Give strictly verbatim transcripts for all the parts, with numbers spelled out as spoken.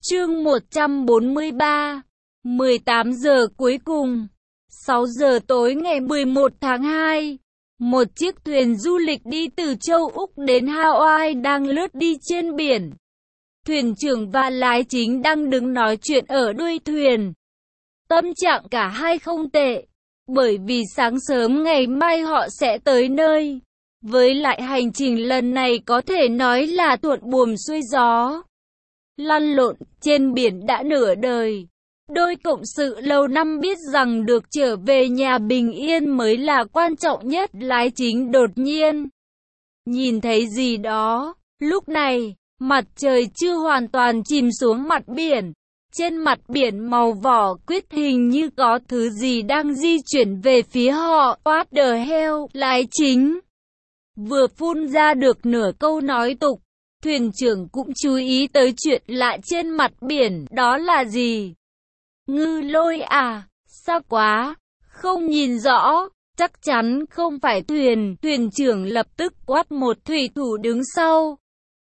Chương một trăm bốn mươi ba, mười tám giờ cuối cùng. sáu giờ tối ngày mười một tháng hai, một chiếc thuyền du lịch đi từ châu Úc đến Hawaii đang lướt đi trên biển. Thuyền trưởng và lái chính đang đứng nói chuyện ở đuôi thuyền. Tâm trạng cả hai không tệ, bởi vì sáng sớm ngày mai họ sẽ tới nơi. Với lại hành trình lần này có thể nói là thuận buồm xuôi gió. Lăn lộn trên biển đã nửa đời. Đôi cộng sự lâu năm biết rằng được trở về nhà bình yên mới là quan trọng nhất. Lái chính đột nhiên nhìn thấy gì đó. Lúc này, mặt trời chưa hoàn toàn chìm xuống mặt biển. Trên mặt biển màu vỏ quýt hình như có thứ gì đang di chuyển về phía họ. What the hell, lái chính vừa phun ra được nửa câu nói tục. Thuyền trưởng cũng chú ý tới chuyện lạ trên mặt biển. Đó là gì? Ngư lôi à? Sao quá? Không nhìn rõ. Chắc chắn không phải thuyền. Thuyền trưởng lập tức quát một thủy thủ đứng sau.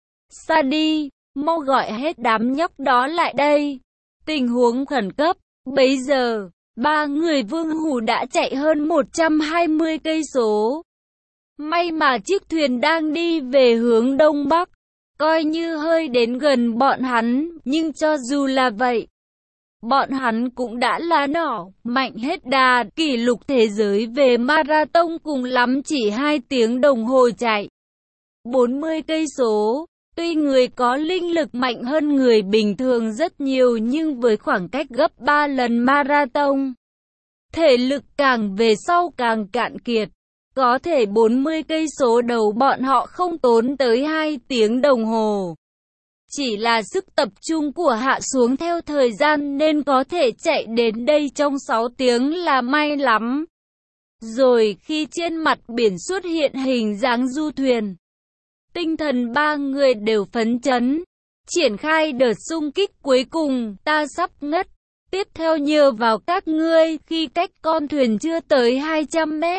Sa đi, mau gọi hết đám nhóc đó lại đây. Tình huống khẩn cấp. Bấy giờ, ba người Vương Hủ đã chạy hơn một trăm hai mươi cây số. May mà chiếc thuyền đang đi về hướng đông bắc. Coi như hơi đến gần bọn hắn, nhưng cho dù là vậy, bọn hắn cũng đã là nỏ mạnh hết đà. Kỷ lục thế giới về marathon cùng lắm chỉ hai tiếng đồng hồ chạy bốn mươi cây số. Tuy người có linh lực mạnh hơn người bình thường rất nhiều, nhưng với khoảng cách gấp ba lần marathon, thể lực càng về sau càng cạn kiệt. Có thể bốn mươi cây số đầu bọn họ không tốn tới hai tiếng đồng hồ. Chỉ là sức tập trung của hạ xuống theo thời gian nên có thể chạy đến đây trong sáu tiếng là may lắm. Rồi khi trên mặt biển xuất hiện hình dáng du thuyền, tinh thần ba người đều phấn chấn. Triển khai đợt xung kích cuối cùng, ta sắp ngất. Tiếp theo nhờ vào các ngươi. Khi cách con thuyền chưa tới hai trăm mét,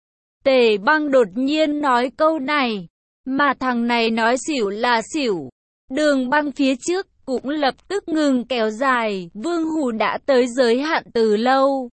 Tề Băng đột nhiên nói câu này, mà thằng này nói xỉu là xỉu. Đường băng phía trước cũng lập tức ngừng kéo dài. Vương Hủ đã tới giới hạn từ lâu.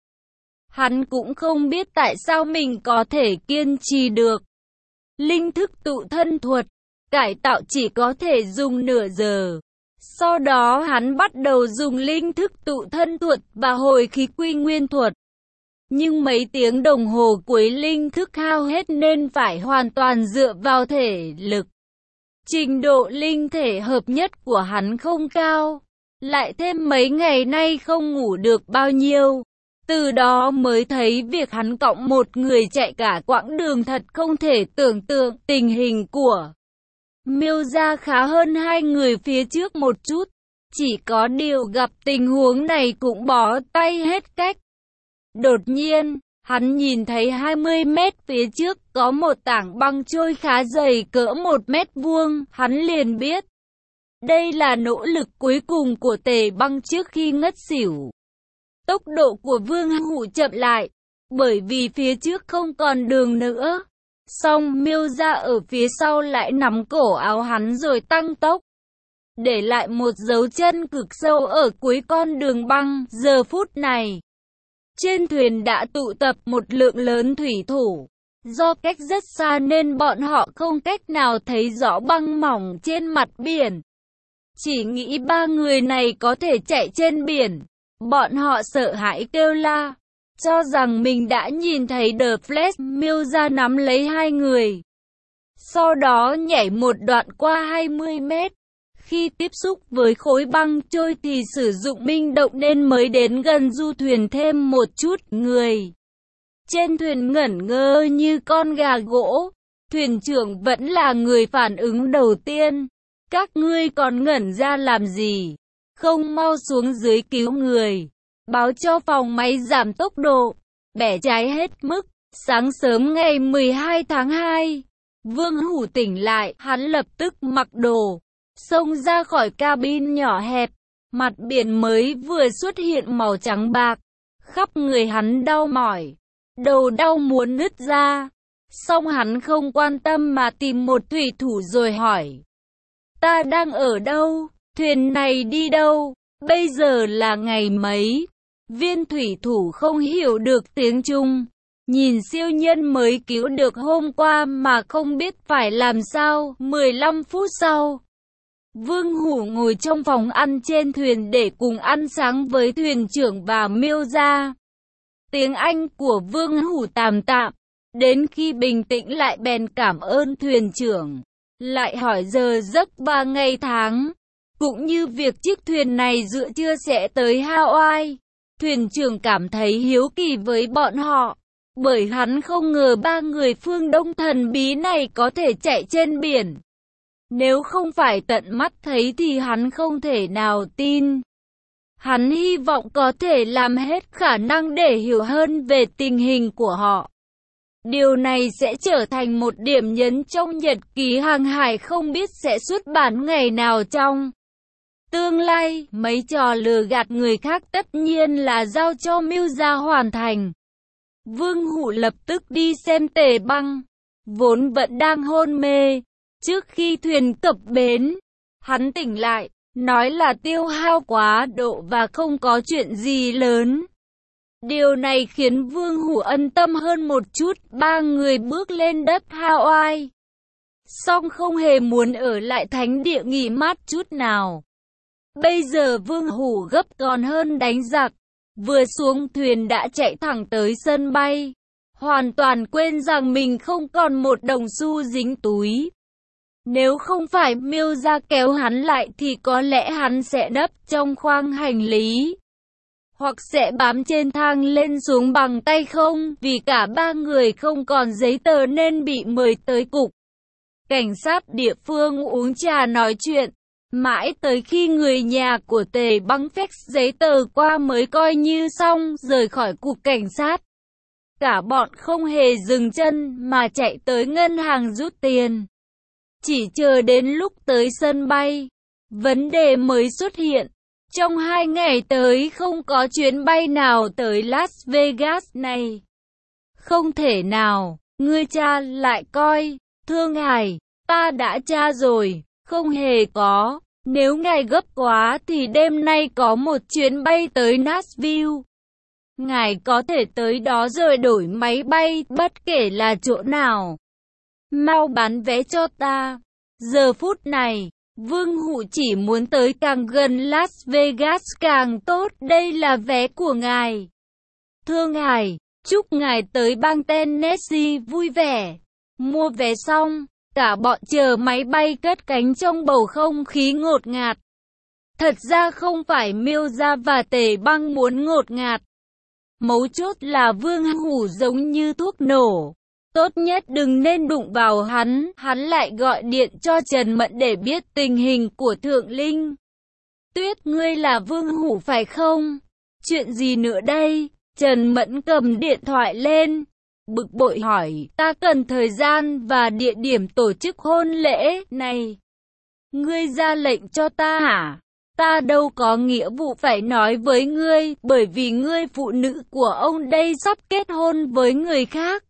Hắn cũng không biết tại sao mình có thể kiên trì được. Linh thức tụ thân thuật, cải tạo chỉ có thể dùng nửa giờ. Sau đó hắn bắt đầu dùng linh thức tụ thân thuật và hồi khí quy nguyên thuật. Nhưng mấy tiếng đồng hồ cuối linh thức hao hết nên phải hoàn toàn dựa vào thể lực. Trình độ linh thể hợp nhất của hắn không cao. Lại thêm mấy ngày nay không ngủ được bao nhiêu. Từ đó mới thấy việc hắn cõng một người chạy cả quãng đường thật không thể tưởng tượng. Tình hình của Miêu gia khá hơn hai người phía trước một chút. Chỉ có điều gặp tình huống này cũng bó tay hết cách. Đột nhiên, hắn nhìn thấy hai mươi mét phía trước có một tảng băng trôi khá dày cỡ một mét vuông. Hắn liền biết đây là nỗ lực cuối cùng của Tề Băng trước khi ngất xỉu. Tốc độ của Vương Hủ chậm lại, bởi vì phía trước không còn đường nữa. Song Miêu gia ở phía sau lại nắm cổ áo hắn rồi tăng tốc, để lại một dấu chân cực sâu ở cuối con đường băng. Giờ phút này, trên thuyền đã tụ tập một lượng lớn thủy thủ. Do cách rất xa nên bọn họ không cách nào thấy rõ băng mỏng trên mặt biển. Chỉ nghĩ ba người này có thể chạy trên biển. Bọn họ sợ hãi kêu la, cho rằng mình đã nhìn thấy The Flash. Miêu gia nắm lấy hai người, sau đó nhảy một đoạn qua hai mươi mét. Khi tiếp xúc với khối băng trôi thì sử dụng minh động nên mới đến gần du thuyền thêm một chút. Người trên thuyền ngẩn ngơ như con gà gỗ. Thuyền trưởng vẫn là người phản ứng đầu tiên. Các ngươi còn ngẩn ra làm gì? Không mau xuống dưới cứu người. Báo cho phòng máy giảm tốc độ. Bẻ trái hết mức. Sáng sớm ngày mười hai tháng hai, Vương Hủ tỉnh lại. Hắn lập tức mặc đồ, xông ra khỏi cabin nhỏ hẹp. Mặt biển mới vừa xuất hiện màu trắng bạc. Khắp người hắn đau mỏi, đầu đau muốn nứt ra. Song hắn không quan tâm mà tìm một thủy thủ rồi hỏi, ta đang ở đâu? Thuyền này đi đâu? Bây giờ là ngày mấy? Viên thủy thủ không hiểu được tiếng Trung. Nhìn siêu nhân mới cứu được hôm qua mà không biết phải làm sao. mười lăm phút sau, Vương Hủ ngồi trong phòng ăn trên thuyền để cùng ăn sáng với thuyền trưởng và Miêu Gia. Tiếng Anh của Vương Hủ tạm tạm. Đến khi bình tĩnh lại bèn cảm ơn thuyền trưởng. Lại hỏi giờ giấc và ngày tháng. Cũng như việc chiếc thuyền này giữa trưa sẽ tới Hawaii. Thuyền trưởng cảm thấy hiếu kỳ với bọn họ. Bởi hắn không ngờ ba người phương Đông thần bí này có thể chạy trên biển. Nếu không phải tận mắt thấy thì hắn không thể nào tin. Hắn hy vọng có thể làm hết khả năng để hiểu hơn về tình hình của họ. Điều này sẽ trở thành một điểm nhấn trong nhật ký hàng hải không biết sẽ xuất bản ngày nào trong tương lai. Mấy trò lừa gạt người khác tất nhiên là giao cho Miêu Gia hoàn thành. Vương Hủ lập tức đi xem Tề Băng, vốn vẫn đang hôn mê. Trước khi thuyền cập bến, hắn tỉnh lại, nói là tiêu hao quá độ và không có chuyện gì lớn. Điều này khiến Vương Hủ ân tâm hơn một chút. Ba người bước lên đất Hawaii, song không hề muốn ở lại thánh địa nghỉ mát chút nào. Bây giờ Vương Hủ gấp còn hơn đánh giặc. Vừa xuống thuyền đã chạy thẳng tới sân bay, hoàn toàn quên rằng mình không còn một đồng xu dính túi. Nếu không phải Miêu Gia kéo hắn lại thì có lẽ hắn sẽ nấp trong khoang hành lý, hoặc sẽ bám trên thang lên xuống bằng tay không. Vì cả ba người không còn giấy tờ nên bị mời tới cục cảnh sát địa phương uống trà nói chuyện. Mãi tới khi người nhà của Tề Băng fax giấy tờ qua mới coi như xong, rời khỏi cục cảnh sát. Cả bọn không hề dừng chân mà chạy tới ngân hàng rút tiền. Chỉ chờ đến lúc tới sân bay, vấn đề mới xuất hiện. Trong hai ngày tới không có chuyến bay nào tới Las Vegas này. Không thể nào, ngươi tra lại coi. Thương Hải, ta đã tra rồi. Không hề có. Nếu ngài gấp quá thì đêm nay có một chuyến bay tới Nashville. Ngài có thể tới đó rồi đổi máy bay, bất kể là chỗ nào. Mau bán vé cho ta. Giờ phút này, Vương Hủ chỉ muốn tới càng gần Las Vegas càng tốt. Đây là vé của ngài. Thương Hải, chúc ngài tới bang Tennessee vui vẻ. Mua vé xong, cả bọn chờ máy bay cất cánh trong bầu không khí ngột ngạt. Thật ra không phải Miêu Gia và Tề Băng muốn ngột ngạt. Mấu chốt là Vương Hủ giống như thuốc nổ. Tốt nhất đừng nên đụng vào hắn. Hắn lại gọi điện cho Trần Mẫn để biết tình hình của Thượng Linh Tuyết. Ngươi là Vương Hủ phải không? Chuyện gì nữa đây? Trần Mẫn cầm điện thoại lên, bực bội hỏi. Ta cần thời gian và địa điểm tổ chức hôn lễ này. Ngươi ra lệnh cho ta hả? Ta đâu có nghĩa vụ phải nói với ngươi, bởi vì ngươi phụ nữ của ông đây sắp kết hôn với người khác.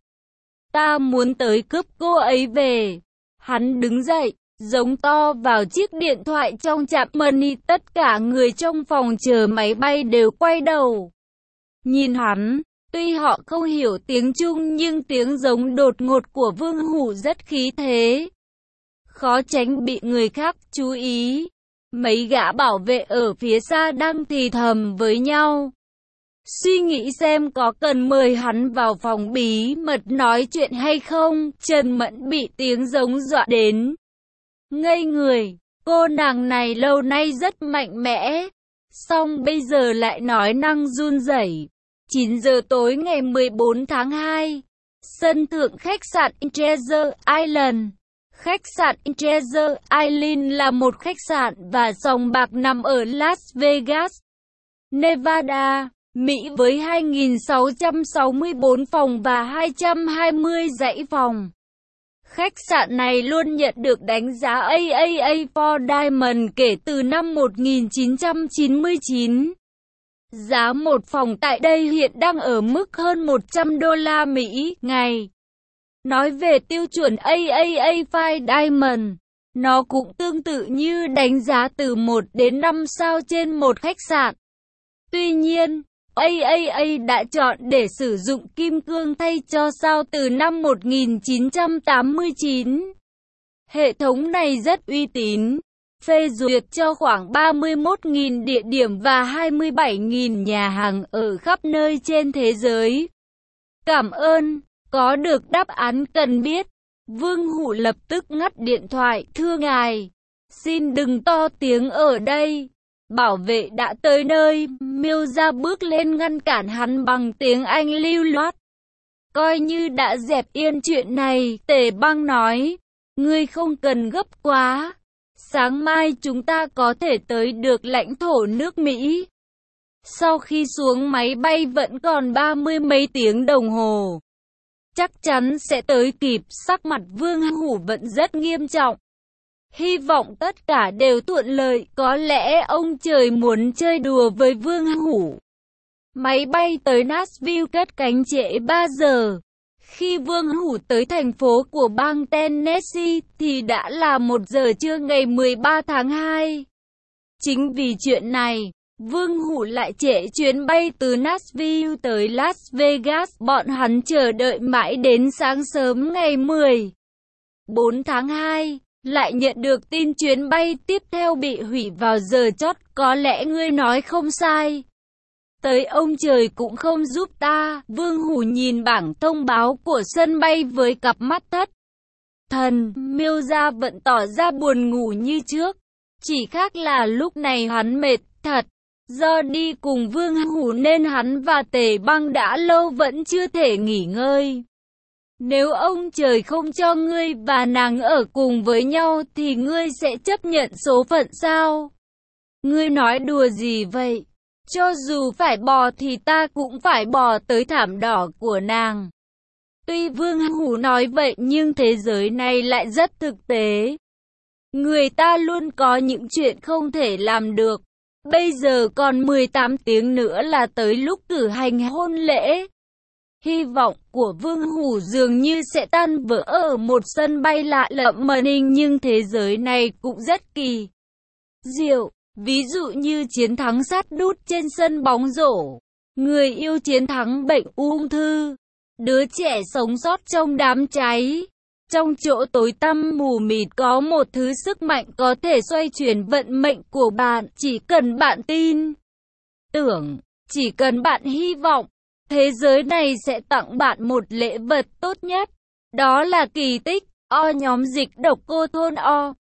Ta muốn tới cướp cô ấy về. Hắn đứng dậy, giống to vào chiếc điện thoại trong trạm money. Tất cả người trong phòng chờ máy bay đều quay đầu nhìn hắn. Tuy họ không hiểu tiếng Trung nhưng tiếng giống đột ngột của Vương Hủ rất khí thế, khó tránh bị người khác chú ý. Mấy gã bảo vệ ở phía xa đang thì thầm với nhau, suy nghĩ xem có cần mời hắn vào phòng bí mật nói chuyện hay không. Trần Mẫn bị tiếng giống dọa đến ngây người. Cô nàng này lâu nay rất mạnh mẽ, song bây giờ lại nói năng run rẩy. chín giờ tối ngày mười bốn tháng hai, sân thượng khách sạn Treasure Island. Khách sạn Treasure Island là một khách sạn và sòng bạc nằm ở Las Vegas, Nevada, Mỹ với hai nghìn sáu trăm sáu mươi tư phòng và hai trăm hai mươi dãy phòng. Khách sạn này luôn nhận được đánh giá A A A for Diamond kể từ năm một nghìn chín trăm chín mươi chín. Giá một phòng tại đây hiện đang ở mức hơn một trăm đô la Mỹ ngày. Nói về tiêu chuẩn A A A Five Diamond, Nó cũng tương tự như đánh giá từ một đến năm sao trên một khách sạn. Tuy nhiên, a a a đã chọn để sử dụng kim cương thay cho sao từ năm một nghìn chín trăm tám mươi chín. Hệ thống này rất uy tín, phê duyệt cho khoảng ba mươi mốt nghìn địa điểm và hai mươi bảy nghìn nhà hàng ở khắp nơi trên thế giới. Cảm ơn, có được đáp án cần biết. Vương Hủ lập tức ngắt điện thoại. Thưa ngài, xin đừng to tiếng ở đây. Bảo vệ đã tới nơi. Miêu Gia bước lên ngăn cản hắn bằng tiếng Anh lưu loát. Coi như đã dẹp yên chuyện này, Tề Băng nói. Ngươi không cần gấp quá. Sáng mai chúng ta có thể tới được lãnh thổ nước Mỹ. Sau khi xuống máy bay vẫn còn ba mươi mấy tiếng đồng hồ. Chắc chắn sẽ tới kịp. Sắc mặt Vương Hủ vẫn rất nghiêm trọng. Hy vọng tất cả đều thuận lợi. Có lẽ ông trời muốn chơi đùa với Vương Hủ. Máy bay tới Nashville cất cánh trễ ba giờ. Khi Vương Hủ tới thành phố của bang Tennessee thì đã là một giờ trưa ngày mười ba tháng hai. Chính vì chuyện này, Vương Hủ lại trễ chuyến bay từ Nashville tới Las Vegas. Bọn hắn chờ đợi mãi đến sáng sớm ngày mười bốn tháng hai, lại nhận được tin chuyến bay tiếp theo bị hủy vào giờ chót. Có lẽ ngươi nói không sai. Tới ông trời cũng không giúp ta. Vương Hủ nhìn bảng thông báo của sân bay với cặp mắt thất thần. Miêu Gia vẫn tỏ ra buồn ngủ như trước. Chỉ khác là lúc này hắn mệt thật. Do đi cùng Vương Hủ nên hắn và Tề Băng đã lâu vẫn chưa thể nghỉ ngơi. Nếu ông trời không cho ngươi và nàng ở cùng với nhau thì ngươi sẽ chấp nhận số phận sao? Ngươi nói đùa gì vậy? Cho dù phải bò thì ta cũng phải bò tới thảm đỏ của nàng. Tuy Vương Hủ nói vậy nhưng thế giới này lại rất thực tế. Người ta luôn có những chuyện không thể làm được. Bây giờ còn mười tám tiếng nữa là tới lúc cử hành hôn lễ. Hy vọng của Vương Hủ dường như sẽ tan vỡ ở một sân bay lạ lẫm mà ninh, nhưng thế giới này cũng rất kỳ diệu. Ví dụ như chiến thắng sát đút trên sân bóng rổ, người yêu chiến thắng bệnh ung thư, đứa trẻ sống sót trong đám cháy. Trong chỗ tối tăm mù mịt có một thứ sức mạnh có thể xoay chuyển vận mệnh của bạn. Chỉ cần bạn tin tưởng, chỉ cần bạn hy vọng, thế giới này sẽ tặng bạn một lễ vật tốt nhất. Đó là kỳ tích. O nhóm dịch độc cô thôn O.